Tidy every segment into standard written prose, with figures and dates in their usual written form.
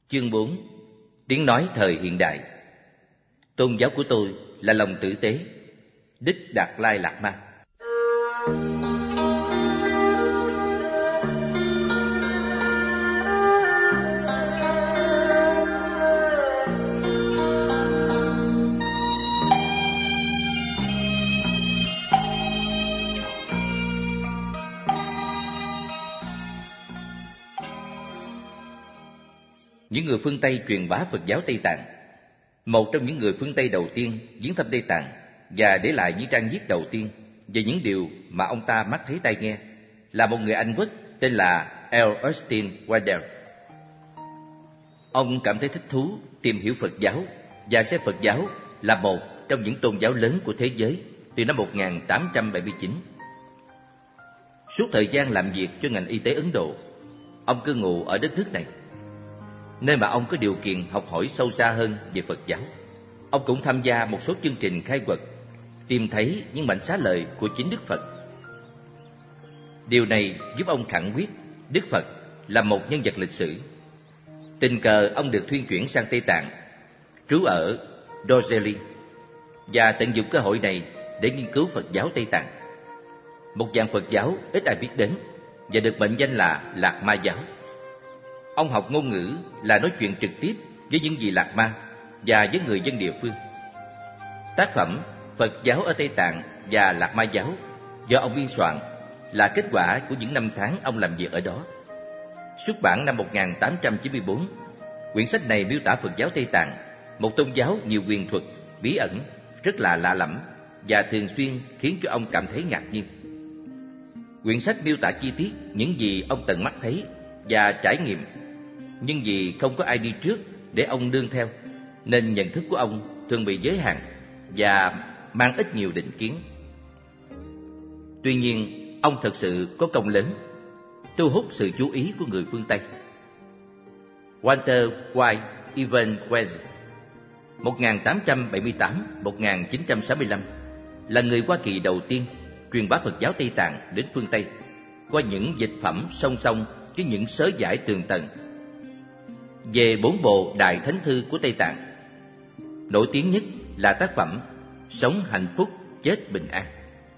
Chương 4. Tiếng nói thời hiện đại. Tôn giáo của tôi là lòng tử tế. Đích Đạt Lai Lạt Ma. Những người phương Tây truyền bá Phật giáo Tây Tạng. Một trong những người phương Tây đầu tiên viếng thăm Tây Tạng và để lại những trang viết đầu tiên về những điều mà ông ta mắt thấy tai nghe là một người Anh quốc tên là L. Austin Waddell. Ông cảm thấy thích thú tìm hiểu Phật giáo và xem Phật giáo là một trong những tôn giáo lớn của thế giới từ năm 1879. Suốt thời gian làm việc cho ngành y tế Ấn Độ, ông cư ngụ ở đất nước này, nơi mà ông có điều kiện học hỏi sâu xa hơn về Phật giáo. Ông cũng tham gia một số chương trình khai quật, tìm thấy những mảnh xá lợi của chính Đức Phật. Điều này giúp ông khẳng quyết Đức Phật là một nhân vật lịch sử. Tình cờ ông được thuyên chuyển sang Tây Tạng, trú ở Darjeeling, và tận dụng cơ hội này để nghiên cứu Phật giáo Tây Tạng, một dạng Phật giáo ít ai biết đến và được mệnh danh là Lạt Ma giáo. Ông học ngôn ngữ là nói chuyện trực tiếp với những vị Lạt Ma và với người dân địa phương. Tác phẩm Phật giáo ở Tây Tạng và Lạt Ma giáo do ông biên soạn là kết quả của những năm tháng ông làm việc ở đó. Xuất bản năm 1894, quyển sách này miêu tả Phật giáo Tây Tạng, một tôn giáo nhiều quyền thuật, bí ẩn, rất là lạ lẫm và thường xuyên khiến cho ông cảm thấy ngạc nhiên. Quyển sách miêu tả chi tiết những gì ông tận mắt thấy và trải nghiệm, nhưng vì không có ai đi trước để ông nương theo, nên nhận thức của ông thường bị giới hạn và mang ít nhiều định kiến. Tuy nhiên, ông thật sự có công lớn, thu hút sự chú ý của người phương Tây. Walter White Evanquez 1878-1965 là người Hoa Kỳ đầu tiên truyền bá Phật giáo Tây Tạng đến phương Tây qua những dịch phẩm song song với những sớ giải tường tận về 4 bộ Đại Thánh Thư của Tây Tạng. Nổi tiếng nhất là tác phẩm Sống hạnh phúc, chết bình an.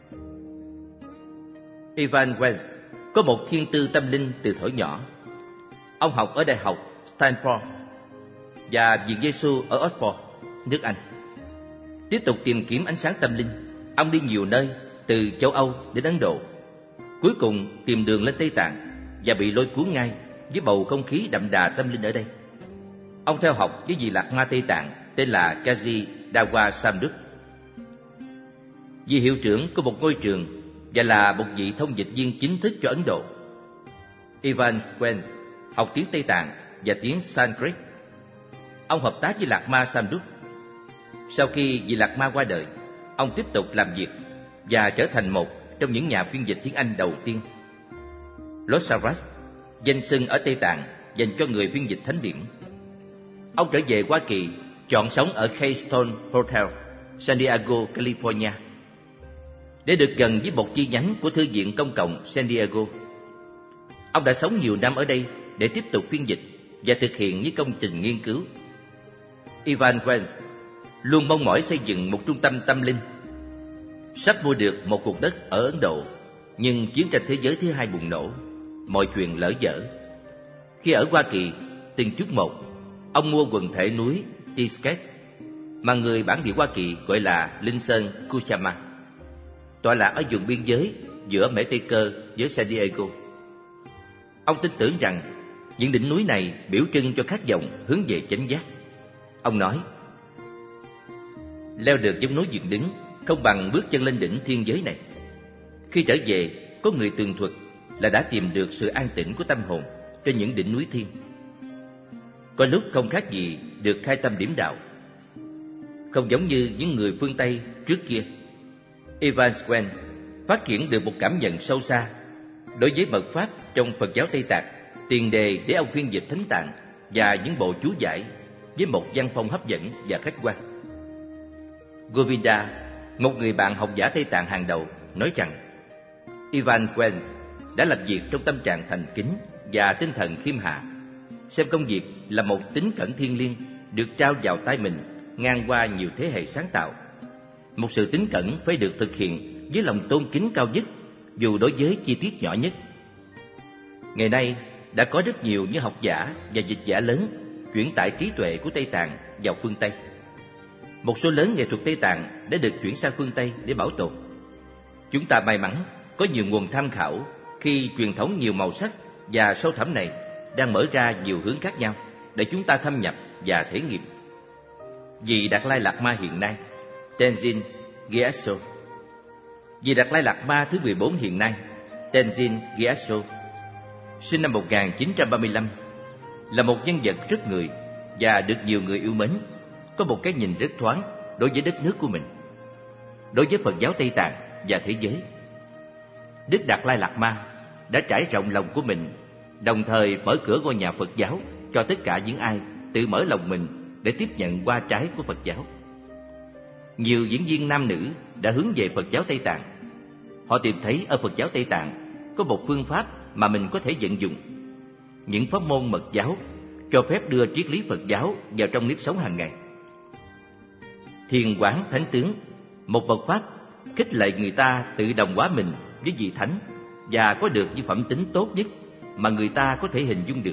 Evanquez có một thiên tư tâm linh từ thuở nhỏ. Ông học ở Đại học Stanford và Viện Giêsu ở Oxford, nước Anh. Tiếp tục tìm kiếm ánh sáng tâm linh, ông đi nhiều nơi từ châu Âu đến Ấn Độ. Cuối cùng tìm đường lên Tây Tạng và bị lôi cuốn ngay với bầu không khí đậm đà tâm linh ở đây. Ông theo học với vị Lạt Ma Tây Tạng tên là Kazi Dawa Samduk, vị hiệu trưởng của một ngôi trường và là một vị thông dịch viên chính thức cho Ấn Độ. Ivan Quen học tiếng Tây Tạng và tiếng Sanskrit. Ông hợp tác với Lạt Ma Samduk. Sau khi vị Lạt Ma qua đời, ông tiếp tục làm việc và trở thành một trong những nhà phiên dịch tiếng Anh đầu tiên. Lord Saraj, danh xưng ở Tây Tạng dành cho người phiên dịch thánh điển. Ông trở về Hoa Kỳ, chọn sống ở Keystone Hotel, San Diego, California, để được gần với một chi nhánh của Thư viện Công cộng San Diego. Ông đã sống nhiều năm ở đây để tiếp tục phiên dịch và thực hiện những công trình nghiên cứu. Ivan Quen luôn mong mỏi xây dựng một trung tâm tâm linh. Sắp mua được một cục đất ở Ấn Độ, nhưng chiến tranh thế giới thứ hai bùng nổ, mọi chuyện lỡ dở. Khi ở Hoa Kỳ, từng chút một, ông mua quần thể núi Tisket, mà người bản địa Hoa Kỳ gọi là Linh Sơn Kuchama, tọa lạc ở vùng biên giới giữa Mễ Tây Cơ với San Diego. Ông tin tưởng rằng những đỉnh núi này biểu trưng cho khát vọng hướng về chánh giác. Ông nói, leo được giống núi dựng đứng không bằng bước chân lên đỉnh thiên giới này. Khi trở về, có người tường thuật là đã tìm được sự an tĩnh của tâm hồn trên những đỉnh núi thiên. Có lúc không khác gì được khai tâm điểm đạo. Không giống như những người phương Tây trước kia, Ivan Quen phát triển được một cảm nhận sâu xa đối với mật pháp trong Phật giáo Tây Tạng, tiền đề để ông phiên dịch Thánh Tạng và những bộ chú giải với một văn phong hấp dẫn và khách quan. Govinda, một người bạn học giả Tây Tạng hàng đầu, nói rằng Ivan Quen đã làm việc trong tâm trạng thành kính và tinh thần khiêm hạ. xem công việc là một tín cẩn thiêng liêng được trao vào tay mình ngang qua nhiều thế hệ sáng tạo. Một sự tín cẩn phải được thực hiện với lòng tôn kính cao nhất, dù đối với chi tiết nhỏ nhất. Ngày nay, đã có rất nhiều những học giả và dịch giả lớn chuyển tải trí tuệ của Tây Tạng vào phương Tây. Một số lớn nghệ thuật Tây Tạng đã được chuyển sang phương Tây để bảo tồn. Chúng ta may mắn có nhiều nguồn tham khảo khi truyền thống nhiều màu sắc và sâu thẳm này đang mở ra nhiều hướng khác nhau để chúng ta thâm nhập và thể nghiệm. Vị Đạt Lai Lạt Ma hiện nay, Tenzin Gyatso. Vị Đạt Lai Lạt Ma thứ 14 hiện nay, Tenzin Gyatso, sinh năm 1935, là một nhân vật rất người và được nhiều người yêu mến, có một cái nhìn rất thoáng đối với đất nước của mình, đối với Phật giáo Tây Tạng và thế giới. Đức Đạt Lai Lạt Ma đã trải rộng lòng của mình, đồng thời mở cửa ngôi nhà Phật giáo cho tất cả những ai tự mở lòng mình để tiếp nhận hoa trái của Phật giáo. Nhiều diễn viên nam nữ đã hướng về Phật giáo Tây Tạng. Họ tìm thấy ở Phật giáo Tây Tạng có một phương pháp mà mình có thể vận dụng. Những pháp môn mật giáo cho phép đưa triết lý Phật giáo vào trong nếp sống hàng ngày. Thiền quán thánh tướng, một Phật pháp khích lệ người ta tự đồng hóa mình với vị thánh và có được những phẩm tính tốt nhất mà người ta có thể hình dung được.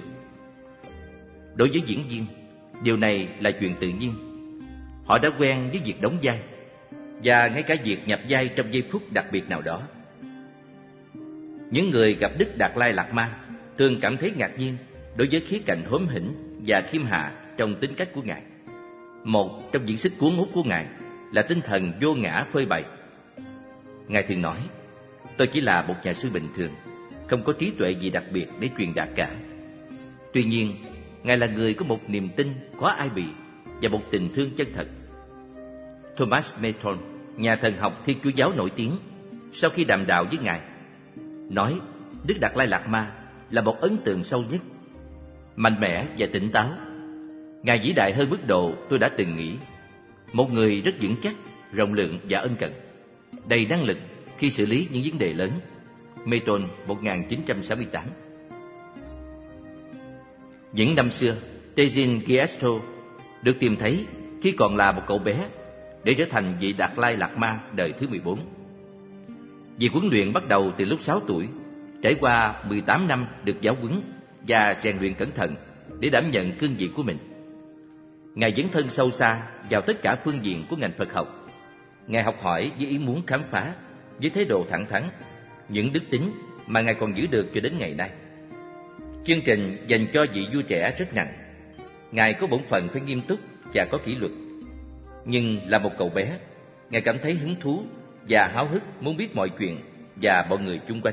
Đối với diễn viên, điều này là chuyện tự nhiên. Họ đã quen với việc đóng vai và ngay cả việc nhập vai trong giây phút đặc biệt nào đó. Những người gặp Đức Đạt Lai Lạt Ma thường cảm thấy ngạc nhiên đối với khía cạnh hóm hỉnh và khiêm hạ trong tính cách của Ngài. Một trong những sức cuốn hút của Ngài là tinh thần vô ngã phơi bày. Ngài thường nói, tôi chỉ là một nhà sư bình thường, không có trí tuệ gì đặc biệt để truyền đạt cả. Tuy nhiên, Ngài là người có một niềm tin khó ai bì và một tình thương chân thật. Thomas Merton, nhà thần học Thiên Chúa giáo nổi tiếng, sau khi đàm đạo với Ngài, nói Đức Đạt Lai Lạt Ma là một ấn tượng sâu nhất, mạnh mẽ và tỉnh táo. Ngài vĩ đại hơn mức độ tôi đã từng nghĩ. Một người rất vững chắc, rộng lượng và ân cần, đầy năng lực khi xử lý những vấn đề lớn. Merton 1968. Những năm xưa, Tenzin Gyatso được tìm thấy khi còn là một cậu bé để trở thành vị Đạt Lai Lạt Ma đời thứ 14. Việc huấn luyện bắt đầu từ lúc 6 tuổi, trải qua 18 năm được giáo huấn và rèn luyện cẩn thận để đảm nhận cương vị của mình. Ngài dấn thân sâu xa vào tất cả phương diện của ngành Phật học. Ngài học hỏi với ý muốn khám phá, với thái độ thẳng thắn, những đức tính mà Ngài còn giữ được cho đến ngày nay. Chương trình dành cho vị vua trẻ rất nặng. Ngài có bổn phận phải nghiêm túc và có kỷ luật. Nhưng là một cậu bé, Ngài cảm thấy hứng thú và háo hức muốn biết mọi chuyện và mọi người chung quanh.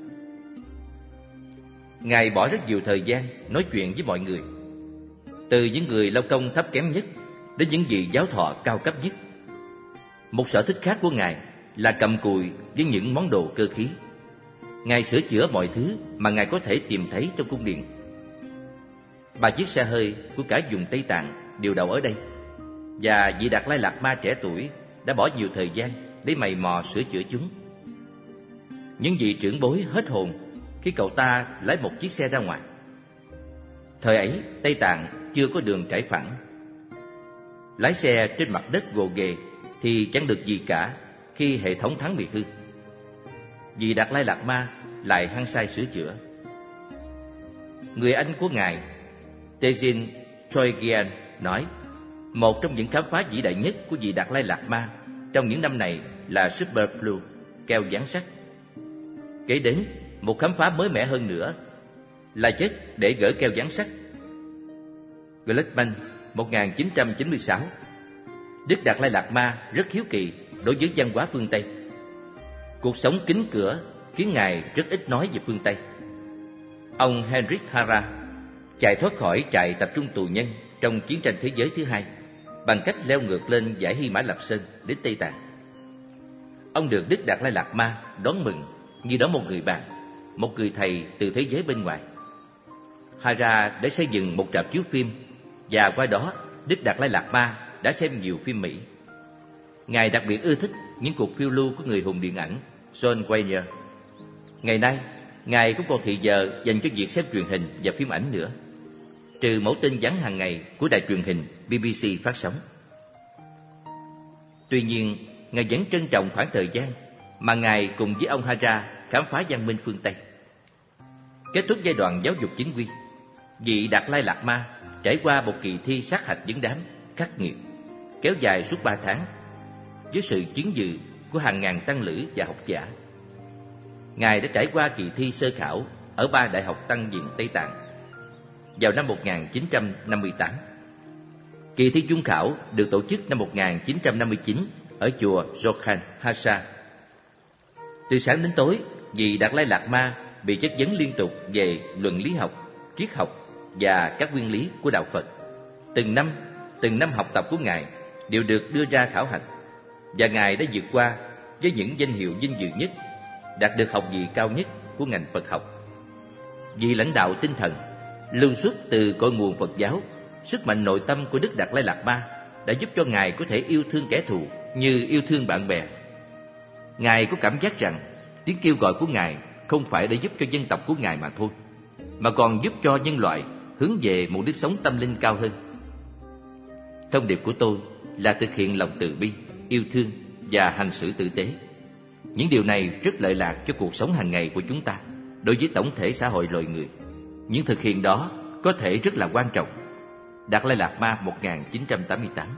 Ngài bỏ rất nhiều thời gian nói chuyện với mọi người, từ những người lao công thấp kém nhất đến những vị giáo thọ cao cấp nhất. Một sở thích khác của Ngài là cầm cùi với những món đồ cơ khí. Ngài sửa chữa mọi thứ mà Ngài có thể tìm thấy trong cung điện. 3 chiếc xe hơi của cả vùng Tây Tạng đều đậu ở đây, và vị Đạt Lai Lạt Ma trẻ tuổi đã bỏ nhiều thời gian để mày mò sửa chữa chúng. Những vị trưởng bối hết hồn khi cậu ta lái một chiếc xe ra ngoài. Thời ấy, Tây Tạng chưa có đường trải phẳng. Lái xe trên mặt đất gồ ghề thì chẳng được gì cả khi hệ thống thắng bị hư. Vị Đạt Lai Lạt Ma lại hăng say sửa chữa. Người anh của Ngài, Tenzin Chogyam, nói một trong những khám phá vĩ đại nhất của vị Đạt Lai Lạt Ma trong những năm này là Superflu, keo dán sắt. Kế đến, một khám phá mới mẻ hơn nữa là chất để gỡ keo dán sắt. Gluckman 1996. Đức Đạt Lai Lạt Ma rất hiếu kỳ đối với văn hóa phương Tây. Cuộc sống kín cửa khiến Ngài rất ít nói về phương Tây. Ông Henrik Hara chạy thoát khỏi trại tập trung tù nhân trong chiến tranh thế giới thứ hai bằng cách leo ngược lên dãy Hy Mã Lạp Sơn đến Tây Tạng. Ông được Đức Đạt Lai Lạt Ma đón mừng như đón một người bạn, một người thầy từ thế giới bên ngoài. Hara đã xây dựng một rạp chiếu phim, và qua đó Đức Đạt Lai Lạt Ma đã xem nhiều phim Mỹ. Ngài đặc biệt ưa thích những cuộc phiêu lưu của người hùng điện ảnh John Wayne. Ngày nay, Ngài cũng còn thì giờ dành cho việc xem truyền hình và phim ảnh nữa. trừ mẫu tin vắn hàng ngày của đài truyền hình BBC phát sóng. Tuy nhiên, Ngài vẫn trân trọng khoảng thời gian mà Ngài cùng với ông Hara khám phá văn minh phương Tây. Kết thúc giai đoạn giáo dục chính quy, vị Đạt Lai Lạt Ma trải qua một kỳ thi sát hạch vấn đám khắc nghiệt, kéo dài suốt 3 tháng, với sự chứng dự của hàng ngàn tăng lữ và học giả. Ngài đã trải qua kỳ thi sơ khảo ở 3 đại học tăng viện Tây Tạng vào năm 1958. Kỳ thi trung khảo được tổ chức năm 1959 ở chùa Jokhan Hasa. Từ sáng đến tối, vị Đạt Lai Lạt Ma bị chất vấn liên tục về luận lý học, triết học và các nguyên lý của đạo Phật. Từng năm học tập của Ngài đều được đưa ra khảo hạch, và Ngài đã vượt qua với những danh hiệu vinh dự nhất, đạt được học vị cao nhất của ngành Phật học. Vị lãnh đạo tinh thần lưu xuất từ cội nguồn Phật giáo, sức mạnh nội tâm của Đức Đạt Lai Lạt Ma đã giúp cho Ngài có thể yêu thương kẻ thù như yêu thương bạn bè. Ngài có cảm giác rằng tiếng kêu gọi của Ngài không phải để giúp cho dân tộc của Ngài mà thôi, mà còn giúp cho nhân loại hướng về một nếp sống tâm linh cao hơn. Thông điệp của tôi là thực hiện lòng từ bi, yêu thương và hành xử tử tế. Những điều này rất lợi lạc cho cuộc sống hàng ngày của chúng ta đối với tổng thể xã hội loài người. Nhưng thực hiện đó có thể rất là quan trọng. Đạt Lai Lạt Ma 1988.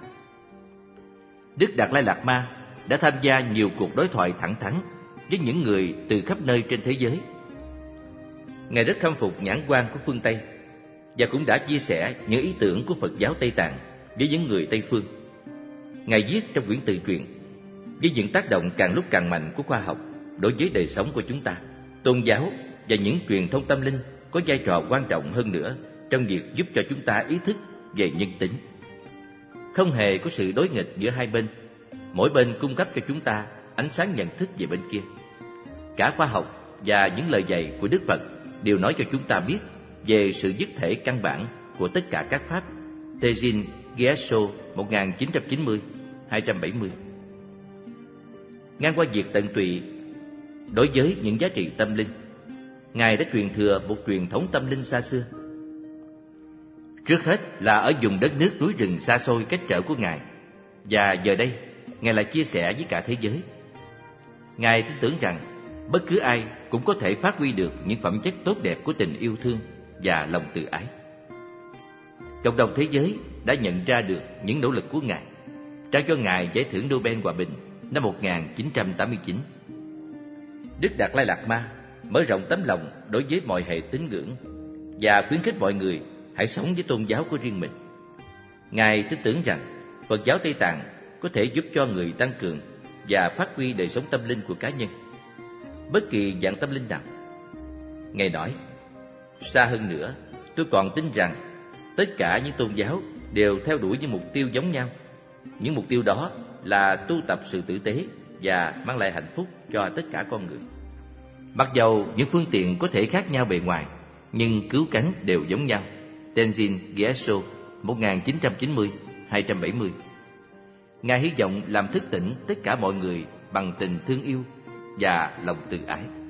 Đức Đạt Lai Lạt Ma đã tham gia nhiều cuộc đối thoại thẳng thắn với những người từ khắp nơi trên thế giới. Ngài rất khâm phục nhãn quan của phương Tây và cũng đã chia sẻ những ý tưởng của Phật giáo Tây Tạng với những người Tây phương. Ngài viết trong quyển tự truyện với những tác động càng lúc càng mạnh của khoa học đối với đời sống của chúng ta, tôn giáo và những truyền thông tâm linh có vai trò quan trọng hơn nữa trong việc giúp cho chúng ta ý thức về nhân tính. Không hề có sự đối nghịch giữa hai bên, mỗi bên cung cấp cho chúng ta ánh sáng nhận thức về bên kia. Cả khoa học và những lời dạy của Đức Phật đều nói cho chúng ta biết về sự dứt thể căn bản của tất cả các pháp. Tenzin Gyatso 1990-270. Ngang qua việc tận tụy đối với những giá trị tâm linh, Ngài đã truyền thừa một truyền thống tâm linh xa xưa. Trước hết là ở vùng đất nước núi rừng xa xôi cách trở của Ngài, và giờ đây Ngài lại chia sẻ với cả thế giới. Ngài tin tưởng rằng bất cứ ai cũng có thể phát huy được những phẩm chất tốt đẹp của tình yêu thương và lòng từ ái. Cộng đồng thế giới đã nhận ra được những nỗ lực của Ngài, trao cho Ngài giải thưởng Nobel Hòa bình năm 1989. Đức Đạt Lai Lạt Ma mở rộng tấm lòng đối với mọi hệ tín ngưỡng và khuyến khích mọi người hãy sống với tôn giáo của riêng mình. Ngài tin tưởng rằng Phật giáo Tây Tạng có thể giúp cho người tăng cường và phát huy đời sống tâm linh của cá nhân, bất kỳ dạng tâm linh nào. Ngài nói, xa hơn nữa, tôi còn tin rằng tất cả những tôn giáo đều theo đuổi những mục tiêu giống nhau. Những mục tiêu đó là tu tập sự tử tế và mang lại hạnh phúc cho tất cả con người. Mặc dầu những phương tiện có thể khác nhau bề ngoài, nhưng cứu cánh đều giống nhau. Tenzin Gyatso 1990-270. Ngài hy vọng làm thức tỉnh tất cả mọi người bằng tình thương yêu và lòng từ ái.